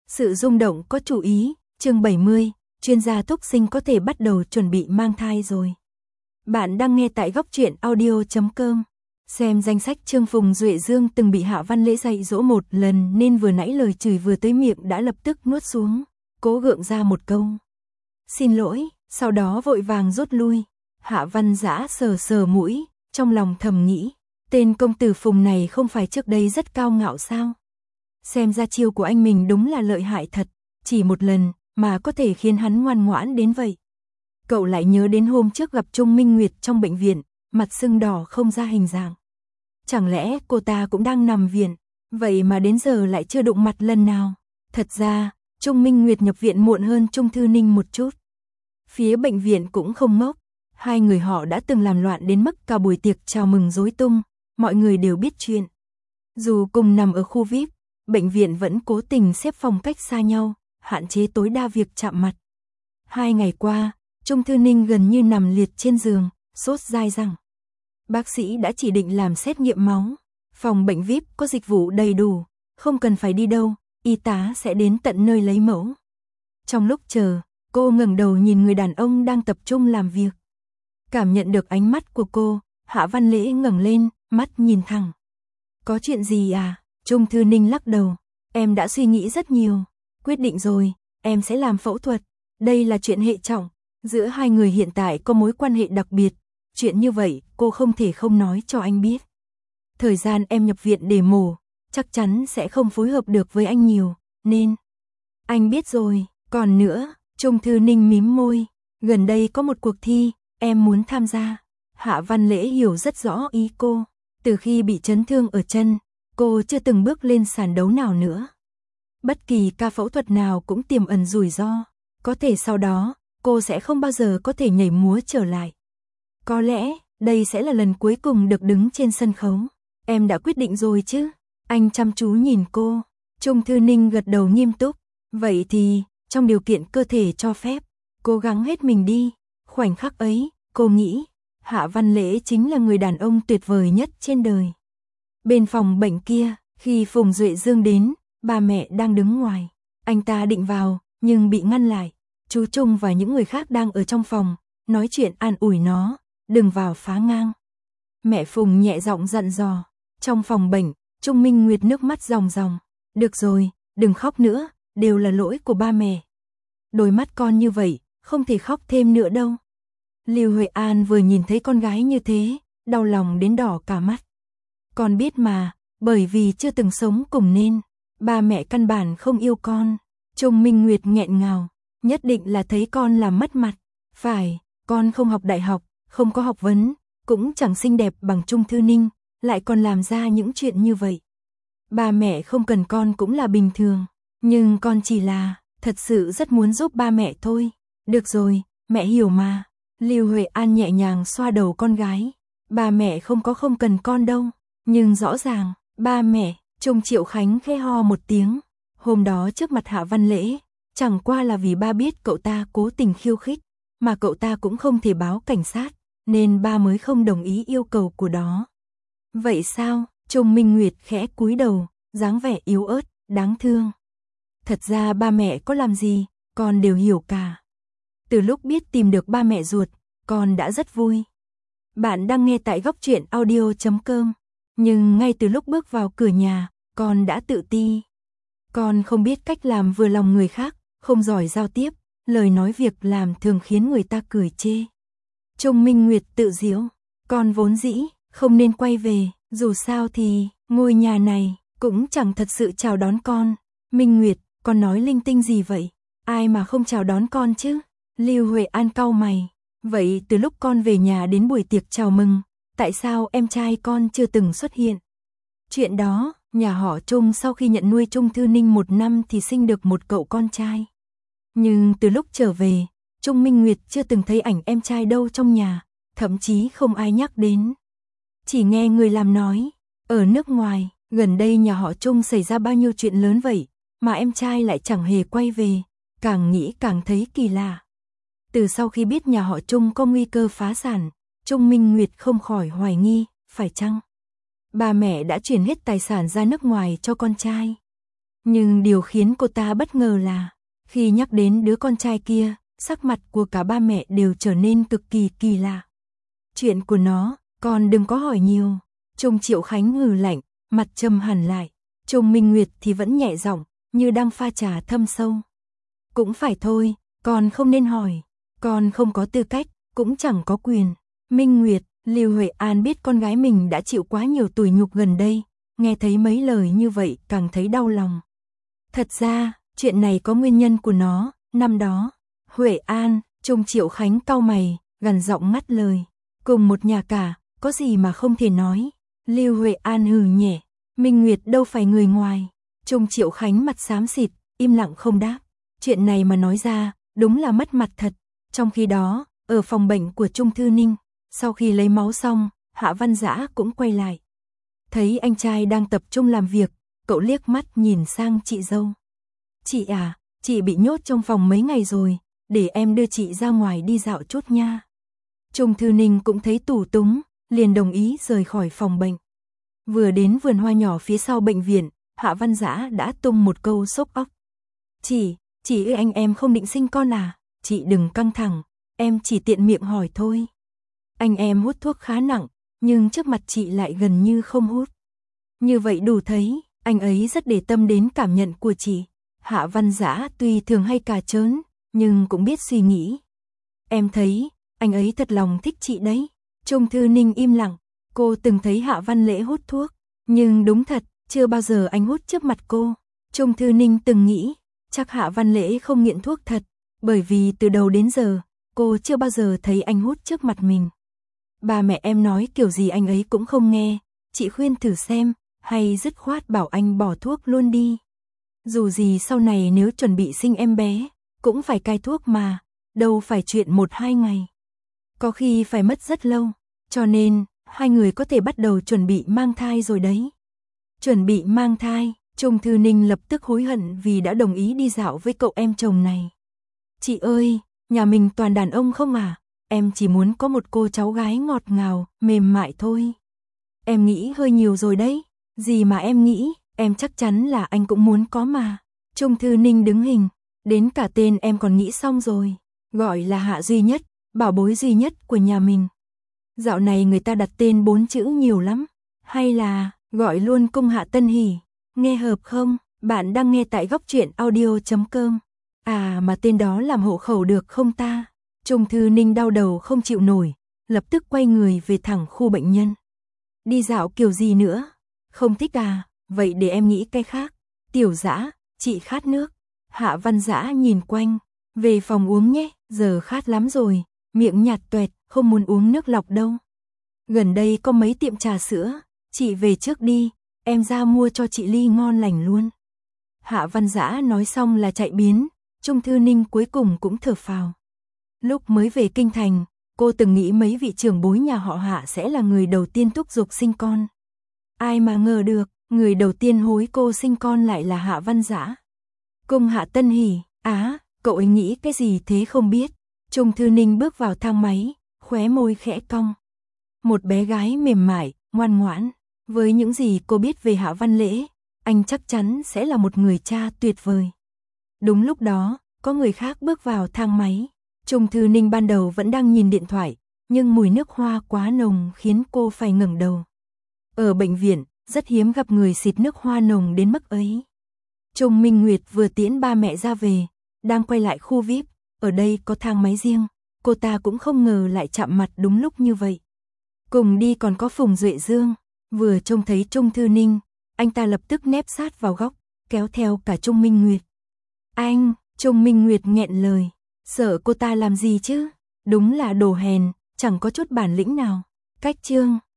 Sự rung động có chủ ý, chương 70, chuyên gia thúc sinh có thể bắt đầu chuẩn bị mang thai rồi. Bạn đang nghe tại góc truyện audio.com. Xem danh sách chương Phùng Duệ Dương từng bị Hạ Văn Lễ dạy dỗ một lần nên vừa nãy lời chửi vừa tới miệng đã lập tức nuốt xuống, cố gượng ra một câu. Xin lỗi, sau đó vội vàng rút lui. Hạ Văn Dã sờ sờ mũi, trong lòng thầm nghĩ, tên công tử Phùng này không phải trước đây rất cao ngạo sao? Xem ra chiêu của anh mình đúng là lợi hại thật, chỉ một lần mà có thể khiến hắn ngoan ngoãn đến vậy. Cậu lại nhớ đến hôm trước gặp Trung Minh Nguyệt trong bệnh viện, mặt sưng đỏ không ra hình dạng. Chẳng lẽ cô ta cũng đang nằm viện, vậy mà đến giờ lại chưa đụng mặt lần nào? Thật ra, Trung Minh Nguyệt nhập viện muộn hơn Trung Thư Ninh một chút. Phía bệnh viện cũng không ngốc, hai người họ đã từng làm loạn đến mức cả buổi tiệc chào mừng rối tung, mọi người đều biết chuyện. Dù cùng nằm ở khu VIP, bệnh viện vẫn cố tình xếp phòng cách xa nhau, hạn chế tối đa việc chạm mặt. 2 ngày qua, Trung Thư Ninh gần như nằm liệt trên giường, sốt dai dẳng. Bác sĩ đã chỉ định làm xét nghiệm máu, phòng bệnh VIP có dịch vụ đầy đủ, không cần phải đi đâu, y tá sẽ đến tận nơi lấy mẫu. Trong lúc chờ, cô ngẩng đầu nhìn người đàn ông đang tập trung làm việc. Cảm nhận được ánh mắt của cô, Hạ Văn Lễ ngẩng lên, mắt nhìn thẳng. Có chuyện gì à? Trung Thư Ninh lắc đầu. Em đã suy nghĩ rất nhiều. Quyết định rồi, em sẽ làm phẫu thuật. Đây là chuyện hệ trọng. Giữa hai người hiện tại có mối quan hệ đặc biệt. Chuyện như vậy, cô không thể không nói cho anh biết. Thời gian em nhập viện để mổ, chắc chắn sẽ không phối hợp được với anh nhiều, nên... Anh biết rồi, còn nữa, Trung Thư Ninh mím môi. Gần đây có một cuộc thi, em muốn tham gia. Hạ Văn Lễ hiểu rất rõ ý cô. Từ khi bị chấn thương ở chân, cô chưa từng bước lên sàn đấu nào nữa. Bất kỳ ca phẫu thuật nào cũng tiềm ẩn rủi ro. Có thể sau đó, cô sẽ không bao giờ có thể nhảy múa trở lại. Có lẽ, đây sẽ là lần cuối cùng được đứng trên sân khấu. Em đã quyết định rồi chứ? Anh chăm chú nhìn cô. Trung Thư Ninh gật đầu nghiêm túc. Vậy thì, trong điều kiện cơ thể cho phép, cố gắng hết mình đi. Khoảnh khắc ấy, cô nghĩ, Hạ Văn Lễ chính là người đàn ông tuyệt vời nhất trên đời. Bên phòng bệnh kia, khi Phùng Duệ Dương đến, ba mẹ đang đứng ngoài. Anh ta định vào, nhưng bị ngăn lại. Chú Trung và những người khác đang ở trong phòng, nói chuyện an ủi nó, đừng vào phá ngang. Mẹ Phùng nhẹ giọng dặn dò. Trong phòng bệnh, Trung Minh Nguyệt nước mắt ròng ròng. Được rồi, đừng khóc nữa, đều là lỗi của ba mẹ. Đôi mắt con như vậy, không thể khóc thêm nữa đâu. Lưu Huệ An vừa nhìn thấy con gái như thế, đau lòng đến đỏ cả mắt. Con biết mà, bởi vì chưa từng sống cùng nên, ba mẹ căn bản không yêu con. Trung Minh Nguyệt nghẹn ngào, nhất định là thấy con làm mất mặt. Phải, con không học đại học, không có học vấn, cũng chẳng xinh đẹp bằng Trung Thư Ninh, lại còn làm ra những chuyện như vậy. Ba mẹ không cần con cũng là bình thường, nhưng con chỉ là, thật sự rất muốn giúp ba mẹ thôi. Được rồi, mẹ hiểu mà. Lưu Huệ An nhẹ nhàng xoa đầu con gái. Ba mẹ không cần con đâu. Nhưng rõ ràng, ba mẹ, Trung Triệu Khánh khẽ ho một tiếng. Hôm đó trước mặt Hạ Văn Lễ, chẳng qua là vì ba biết cậu ta cố tình khiêu khích, mà cậu ta cũng không thể báo cảnh sát, nên ba mới không đồng ý yêu cầu của đó. Vậy sao? Trung Minh Nguyệt khẽ cúi đầu, dáng vẻ yếu ớt, đáng thương. Thật ra ba mẹ có làm gì, con đều hiểu cả. Từ lúc biết tìm được ba mẹ ruột, con đã rất vui. Bạn đang nghe tại góc truyện audio.com. Nhưng ngay từ lúc bước vào cửa nhà, con đã tự ti. Con không biết cách làm vừa lòng người khác, không giỏi giao tiếp, lời nói việc làm thường khiến người ta cười chê. Trung Minh Nguyệt tự giễu, con vốn dĩ không nên quay về, dù sao thì ngôi nhà này cũng chẳng thật sự chào đón con. Minh Nguyệt, con nói linh tinh gì vậy? Ai mà không chào đón con chứ? Lưu Huệ An cau mày. Vậy từ lúc con về nhà đến buổi tiệc chào mừng, tại sao em trai con chưa từng xuất hiện? Chuyện đó, nhà họ Trung sau khi nhận nuôi Trung Thư Ninh 1 năm thì sinh được một cậu con trai. Nhưng từ lúc trở về, Trung Minh Nguyệt chưa từng thấy ảnh em trai đâu trong nhà, thậm chí không ai nhắc đến. Chỉ nghe người làm nói, ở nước ngoài, gần đây nhà họ Trung xảy ra bao nhiêu chuyện lớn vậy, mà em trai lại chẳng hề quay về, càng nghĩ càng thấy kỳ lạ. Từ sau khi biết nhà họ Trung có nguy cơ phá sản, Trung Minh Nguyệt không khỏi hoài nghi, phải chăng ba mẹ đã chuyển hết tài sản ra nước ngoài cho con trai? Nhưng điều khiến cô ta bất ngờ là, khi nhắc đến đứa con trai kia, sắc mặt của cả ba mẹ đều trở nên cực kỳ kỳ lạ. Chuyện của nó, con đừng có hỏi nhiều. Trung Triệu Khánh hừ lạnh, mặt trầm hẳn lại. Trung Minh Nguyệt thì vẫn nhẹ giọng, như đang pha trà thâm sâu. Cũng phải thôi, con không nên hỏi. Con không có tư cách, cũng chẳng có quyền. Minh Nguyệt, Lưu Huệ An biết con gái mình đã chịu quá nhiều tủi nhục gần đây, nghe thấy mấy lời như vậy càng thấy đau lòng. Thật ra, chuyện này có nguyên nhân của nó, năm đó. Huệ An, Trung Triệu Khánh cau mày, gằn giọng ngắt lời. Cùng một nhà cả, có gì mà không thể nói. Lưu Huệ An hừ nhẹ, Minh Nguyệt đâu phải người ngoài. Trung Triệu Khánh mặt xám xịt, im lặng không đáp. Chuyện này mà nói ra, đúng là mất mặt thật. Trong khi đó, ở phòng bệnh của Trung Thư Ninh, sau khi lấy máu xong, Hạ Văn Dã cũng quay lại. Thấy anh trai đang tập trung làm việc, cậu liếc mắt nhìn sang chị dâu. Chị à, chị bị nhốt trong phòng mấy ngày rồi, để em đưa chị ra ngoài đi dạo chút nha. Trung Thư Ninh cũng thấy tủi túng, liền đồng ý rời khỏi phòng bệnh. Vừa đến vườn hoa nhỏ phía sau bệnh viện, Hạ Văn Dã đã tung một câu sốc óc. Chị ơi, anh em không định sinh con à? Chị đừng căng thẳng, em chỉ tiện miệng hỏi thôi. Anh em hút thuốc khá nặng, nhưng trước mặt chị lại gần như không hút. Như vậy đủ thấy, anh ấy rất để tâm đến cảm nhận của chị. Hạ Văn Dã tuy thường hay cà chớn, nhưng cũng biết suy nghĩ. Em thấy, anh ấy thật lòng thích chị đấy. Trung Thư Ninh im lặng, cô từng thấy Hạ Văn Lễ hút thuốc, nhưng đúng thật, chưa bao giờ anh hút trước mặt cô. Trung Thư Ninh từng nghĩ, chắc Hạ Văn Lễ không nghiện thuốc thật, bởi vì từ đầu đến giờ, cô chưa bao giờ thấy anh hút trước mặt mình. Ba mẹ em nói kiểu gì anh ấy cũng không nghe, chị khuyên thử xem, hay dứt khoát bảo anh bỏ thuốc luôn đi. Dù gì sau này nếu chuẩn bị sinh em bé, cũng phải cai thuốc mà, đâu phải chuyện 1-2 ngày. Có khi phải mất rất lâu, cho nên, hai người có thể bắt đầu chuẩn bị mang thai rồi đấy. Chuẩn bị mang thai, Trung Thư Ninh lập tức hối hận vì đã đồng ý đi dạo với cậu em chồng này. Chị ơi, nhà mình toàn đàn ông không à? Em chỉ muốn có một cô cháu gái ngọt ngào, mềm mại thôi. Em nghĩ hơi nhiều rồi đấy. Gì mà em nghĩ, em chắc chắn là anh cũng muốn có mà. Trung Thư Ninh đứng hình, đến cả tên em còn nghĩ xong rồi. Gọi là Hạ duy nhất, bảo bối duy nhất của nhà mình. Dạo này người ta đặt tên 4 chữ nhiều lắm. Hay là, gọi luôn Cung Hạ Tân Hỷ. Nghe hợp không? Bạn đang nghe tại góc truyện audio.com. À mà tên đó làm hộ khẩu được không ta? Trung Thư Ninh đau đầu không chịu nổi, lập tức quay người về thẳng khu bệnh nhân. Đi dạo kiểu gì nữa? Không thích à? Vậy để em nghĩ cái khác. Tiểu Dã, chị khát nước. Hạ Văn Dã nhìn quanh. Về phòng uống nhé, giờ khát lắm rồi. Miệng nhạt toẹt, không muốn uống nước lọc đâu. Gần đây có mấy tiệm trà sữa, chị về trước đi, em ra mua cho chị ly ngon lành luôn. Hạ Văn Dã nói xong là chạy biến, Trung Thư Ninh cuối cùng cũng thở phào. Lúc mới về kinh thành, cô từng nghĩ mấy vị trưởng bối nhà họ Hạ sẽ là người đầu tiên thúc giục sinh con. Ai mà ngờ được, người đầu tiên hối cô sinh con lại là Hạ Văn Dã. Cung Hạ Tân Hỷ, cậu ấy nghĩ cái gì thế không biết. Trung Thư Ninh bước vào thang máy, khóe môi khẽ cong. Một bé gái mềm mại, ngoan ngoãn. Với những gì cô biết về Hạ Văn Lễ, anh chắc chắn sẽ là một người cha tuyệt vời. Đúng lúc đó, có người khác bước vào thang máy. Trung Thư Ninh ban đầu vẫn đang nhìn điện thoại, nhưng mùi nước hoa quá nồng khiến cô phải ngẩng đầu. Ở bệnh viện, rất hiếm gặp người xịt nước hoa nồng đến mức ấy. Trung Minh Nguyệt vừa tiễn ba mẹ ra về, đang quay lại khu VIP, ở đây có thang máy riêng, cô ta cũng không ngờ lại chạm mặt đúng lúc như vậy. Cùng đi còn có Phùng Duệ Dương, vừa trông thấy Trung Thư Ninh, anh ta lập tức nép sát vào góc, kéo theo cả Trung Minh Nguyệt. Anh, Trung Minh Nguyệt nghẹn lời, sợ cô ta làm gì chứ, đúng là đồ hèn, chẳng có chút bản lĩnh nào. Cách chương